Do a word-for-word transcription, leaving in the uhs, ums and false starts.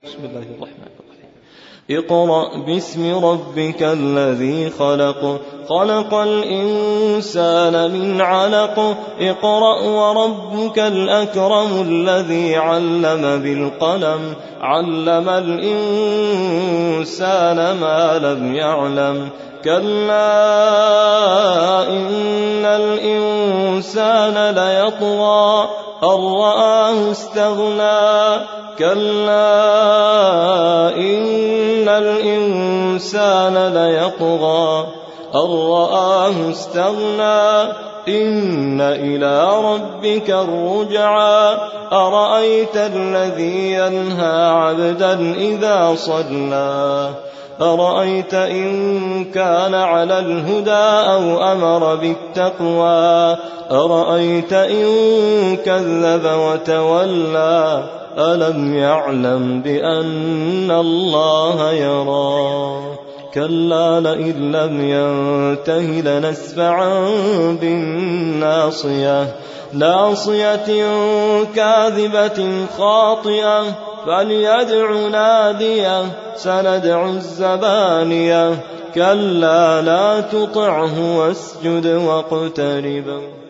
بسم الله الرحمن الرحيم. اقرأ باسم ربك الذي خلق خلق الإنسان من علق اقرأ وربك الأكرم الذي علم بالقلم علم الإنسان ما لم يعلم كلا إن الإنسان ليطغى أن رآه استغنى كلا إن الإنسان ليطغى أن رآه استغنى إن إلى ربك الرجعى أرأيت الذي ينهى عبدا إذا صلى أرأيت إن كان على الهدى أو أمر بالتقوى أرأيت إن كذب وتولى ألم يعلم بأن الله يرى كلا لئن لم ينته لنسفعا بالناصية ناصية كاذبة خاطئة فليدع ناديه سندع الزبانية كلا لا تطعه واسجد واقترب